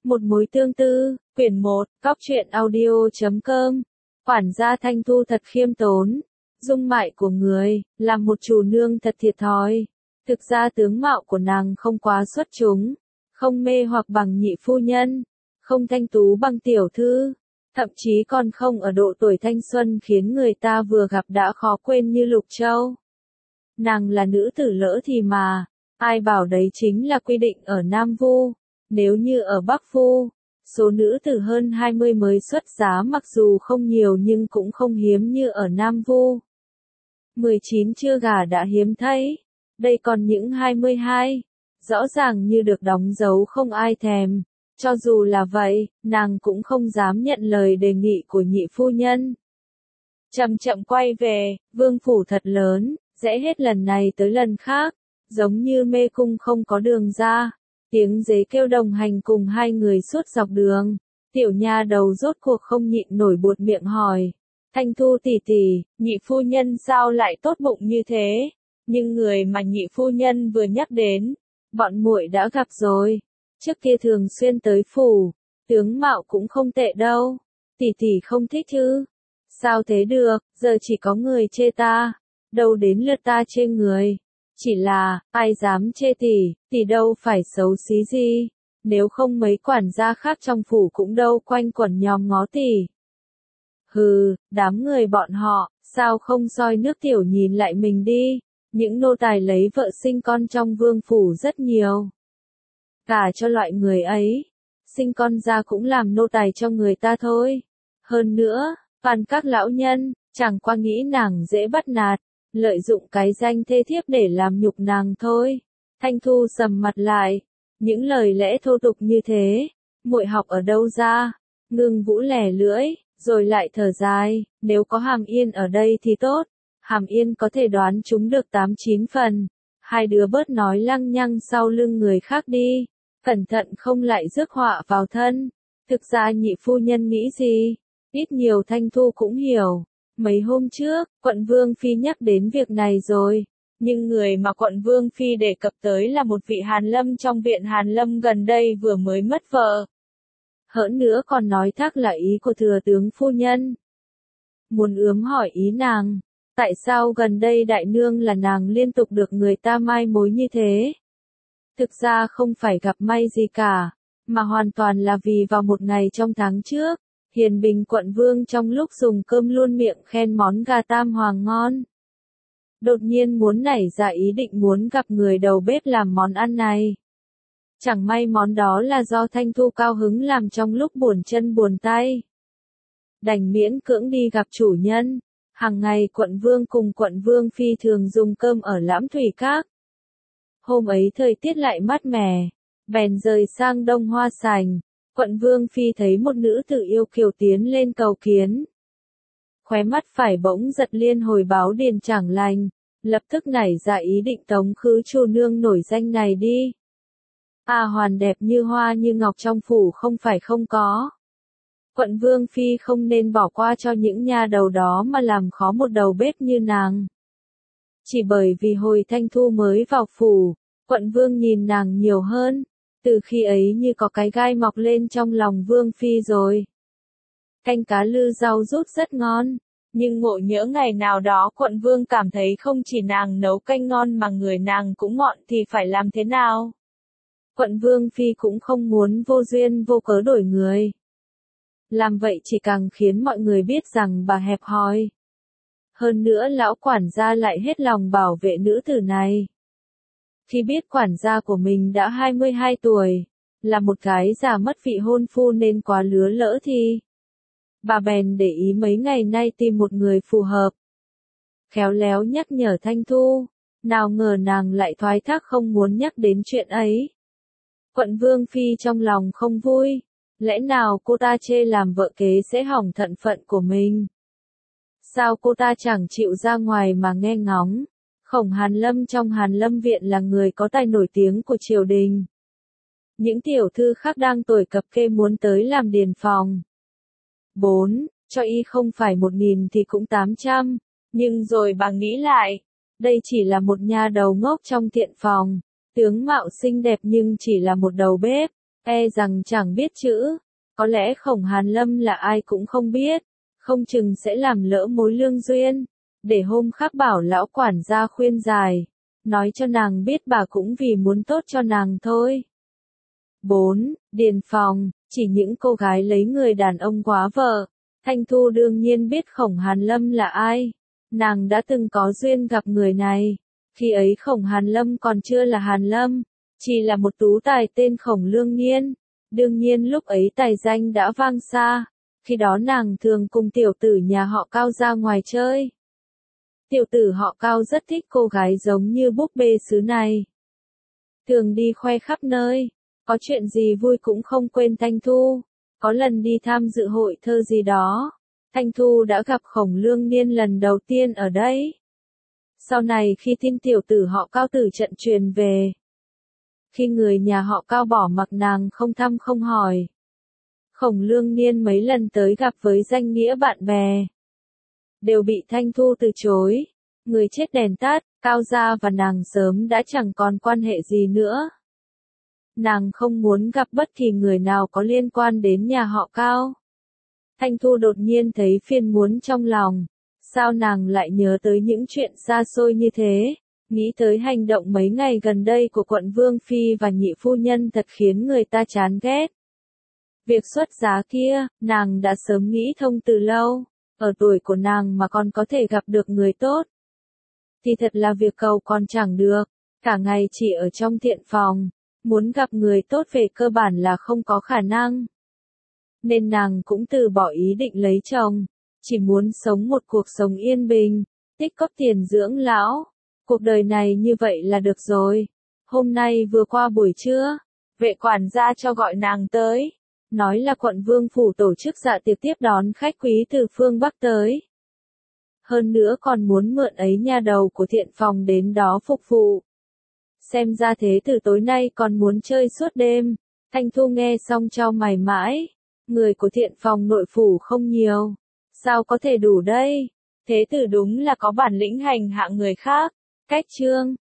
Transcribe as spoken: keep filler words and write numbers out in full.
Một mối tương tư, quyển một, cóc truyện audio chấm com. Quản gia Thanh Thu thật khiêm tốn. Dung mạo của người, làm một chủ nương thật thiệt thòi. Thực ra tướng mạo của nàng không quá xuất chúng, không mê hoặc bằng nhị phu nhân, không thanh tú bằng tiểu thư, thậm chí còn không ở độ tuổi thanh xuân khiến người ta vừa gặp đã khó quên như Lục Châu. Nàng là nữ tử lỡ thì mà, ai bảo đấy chính là quy định ở Nam Vu. Nếu như ở Bắc Vu, số nữ tử hơn hai mươi mới xuất giá mặc dù không nhiều nhưng cũng không hiếm như ở Nam Vu. mười chín chưa gả đã hiếm thấy, đây còn những hai mươi hai, rõ ràng như được đóng dấu không ai thèm. Cho dù là vậy, nàng cũng không dám nhận lời đề nghị của nhị phu nhân. Chậm chậm quay về, vương phủ thật lớn, rẽ hết lần này tới lần khác, giống như mê cung không có đường ra. Tiếng dế kêu đồng hành cùng hai người suốt dọc đường. Tiểu nha đầu rốt cuộc không nhịn nổi buột miệng hỏi. Thanh Thu tỷ tỷ, nhị phu nhân sao lại tốt bụng như thế? Nhưng người mà nhị phu nhân vừa nhắc đến, bọn muội đã gặp rồi. Trước kia thường xuyên tới phủ, tướng mạo cũng không tệ đâu. Tỷ tỷ không thích chứ? Sao thế được, giờ chỉ có người chê ta, đâu đến lượt ta chê người. Chỉ là, ai dám chê tỷ, tỷ đâu phải xấu xí gì, nếu không mấy quản gia khác trong phủ cũng đâu quanh quẩn nhòm ngó tỷ. Hừ, đám người bọn họ, sao không soi nước tiểu nhìn lại mình đi, những nô tài lấy vợ sinh con trong vương phủ rất nhiều. Cả cho loại người ấy, sinh con ra cũng làm nô tài cho người ta thôi. Hơn nữa, toàn các lão nhân, chẳng qua nghĩ nàng dễ bắt nạt. Lợi dụng cái danh thê thiếp để làm nhục nàng thôi. Thanh Thu sầm mặt lại. Những lời lẽ thô tục như thế, muội học ở đâu ra? Ngưng Vũ lẻ lưỡi, rồi lại thở dài. Nếu có Hàm Yên ở đây thì tốt. Hàm Yên có thể đoán chúng được tám chín phần. Hai đứa bớt nói lăng nhăng sau lưng người khác đi. Cẩn thận không lại rước họa vào thân. Thực ra nhị phu nhân nghĩ gì? Ít nhiều Thanh Thu cũng hiểu. Mấy hôm trước, quận Vương Phi nhắc đến việc này rồi, nhưng người mà quận Vương Phi đề cập tới là một vị Hàn Lâm trong viện Hàn Lâm gần đây vừa mới mất vợ. Hỡn nữa còn nói thác là ý của thừa tướng phu nhân. Muốn ướm hỏi ý nàng, tại sao gần đây đại nương là nàng liên tục được người ta mai mối như thế? Thực ra không phải gặp may gì cả, mà hoàn toàn là vì vào một ngày trong tháng trước, Hiền Bình quận vương trong lúc dùng cơm luôn miệng khen món gà tam hoàng ngon. Đột nhiên muốn nảy ra ý định muốn gặp người đầu bếp làm món ăn này. Chẳng may món đó là do Thanh Thu cao hứng làm trong lúc buồn chân buồn tay. Đành miễn cưỡng đi gặp chủ nhân. Hàng ngày quận vương cùng quận vương phi thường dùng cơm ở Lãm Thủy Các. Hôm ấy thời tiết lại mát mẻ, bèn rời sang Đông Hoa Sành. Quận Vương Phi thấy một nữ tử yêu kiều tiến lên cầu kiến. Khóe mắt phải bỗng giật liên hồi báo điền chẳng lành, lập tức nảy ra ý định tống khứ chủ nương nổi danh này đi. À hoàn đẹp như hoa như ngọc trong phủ không phải không có. Quận Vương Phi không nên bỏ qua cho những nha đầu đó mà làm khó một đầu bếp như nàng. Chỉ bởi vì hồi Thanh Thu mới vào phủ, quận Vương nhìn nàng nhiều hơn. Từ khi ấy như có cái gai mọc lên trong lòng Vương Phi rồi. Canh cá lư rau rút rất ngon, nhưng ngộ nhỡ ngày nào đó quận Vương cảm thấy không chỉ nàng nấu canh ngon mà người nàng cũng ngọn thì phải làm thế nào? Quận Vương Phi cũng không muốn vô duyên vô cớ đổi người. Làm vậy chỉ càng khiến mọi người biết rằng bà hẹp hòi. Hơn nữa lão quản gia lại hết lòng bảo vệ nữ tử này. Khi biết quản gia của mình đã hai mươi hai tuổi, là một cái già mất vị hôn phu nên quá lứa lỡ thì bà bèn để ý mấy ngày nay tìm một người phù hợp. Khéo léo nhắc nhở Thanh Thu, nào ngờ nàng lại thoái thác không muốn nhắc đến chuyện ấy. Quận Vương Phi trong lòng không vui, lẽ nào cô ta chê làm vợ kế sẽ hỏng thận phận của mình? Sao cô ta chẳng chịu ra ngoài mà nghe ngóng? Khổng Hàn Lâm trong Hàn Lâm viện là người có tài nổi tiếng của triều đình. Những tiểu thư khác đang tuổi cập kê muốn tới làm điền phòng. bốn. Cho y không phải một nghìn thì cũng tám trăm. Nhưng rồi bà nghĩ lại, đây chỉ là một nha đầu ngốc trong thiện phòng. Tướng mạo xinh đẹp nhưng chỉ là một đầu bếp. e rằng chẳng biết chữ. Có lẽ Khổng Hàn Lâm là ai cũng không biết, không chừng sẽ làm lỡ mối lương duyên, để hôm khác bảo lão quản gia khuyên giải, nói cho nàng biết bà cũng vì muốn tốt cho nàng thôi. bốn. Điền phòng, chỉ những cô gái lấy người đàn ông quá vợ. Thanh Thu đương nhiên biết Khổng Hàn Lâm là ai, nàng đã từng có duyên gặp người này, khi ấy Khổng Hàn Lâm còn chưa là Hàn Lâm, chỉ là một tú tài tên Khổng Lương Niên. Đương nhiên lúc ấy tài danh đã vang xa, khi đó nàng thường cùng tiểu tử nhà họ Cao ra ngoài chơi. Tiểu tử họ Cao rất thích cô gái giống như búp bê xứ này, thường đi khoe khắp nơi, có chuyện gì vui cũng không quên Thanh Thu. Có lần đi tham dự hội thơ gì đó, Thanh Thu đã gặp Khổng Lương Niên lần đầu tiên ở đấy. Sau này khi tin tiểu tử họ Cao tử trận truyền về, khi người nhà họ Cao bỏ mặc nàng không thăm không hỏi, Khổng Lương Niên mấy lần tới gặp với danh nghĩa bạn bè, đều bị Thanh Thu từ chối. Người chết đèn tắt, Cao gia và nàng sớm đã chẳng còn quan hệ gì nữa. Nàng không muốn gặp bất kỳ người nào có liên quan đến nhà họ Cao. Thanh Thu đột nhiên thấy phiền muốn trong lòng. Sao nàng lại nhớ tới những chuyện xa xôi như thế? Nghĩ tới hành động mấy ngày gần đây của quận Vương Phi và nhị phu nhân thật khiến người ta chán ghét. Việc xuất giá kia, nàng đã sớm nghĩ thông từ lâu. Ở tuổi của nàng mà còn có thể gặp được người tốt, thì thật là việc cầu còn chẳng được. Cả ngày chỉ ở trong thiện phòng, muốn gặp người tốt về cơ bản là không có khả năng. Nên nàng cũng từ bỏ ý định lấy chồng, chỉ muốn sống một cuộc sống yên bình, tích cóp tiền dưỡng lão. Cuộc đời này như vậy là được rồi. Hôm nay vừa qua buổi trưa, vệ quản gia cho gọi nàng tới, nói là quận Vương Phủ tổ chức dạ tiệc tiếp đón khách quý từ phương Bắc tới. Hơn nữa còn muốn mượn ấy nha đầu của thiện phòng đến đó phục vụ. Xem ra thế từ tối nay còn muốn chơi suốt đêm. Thanh Thu nghe xong chau mày mãi. Người của thiện phòng nội phủ không nhiều, sao có thể đủ đây? Thế tử đúng là có bản lĩnh hành hạ người khác. Cách chương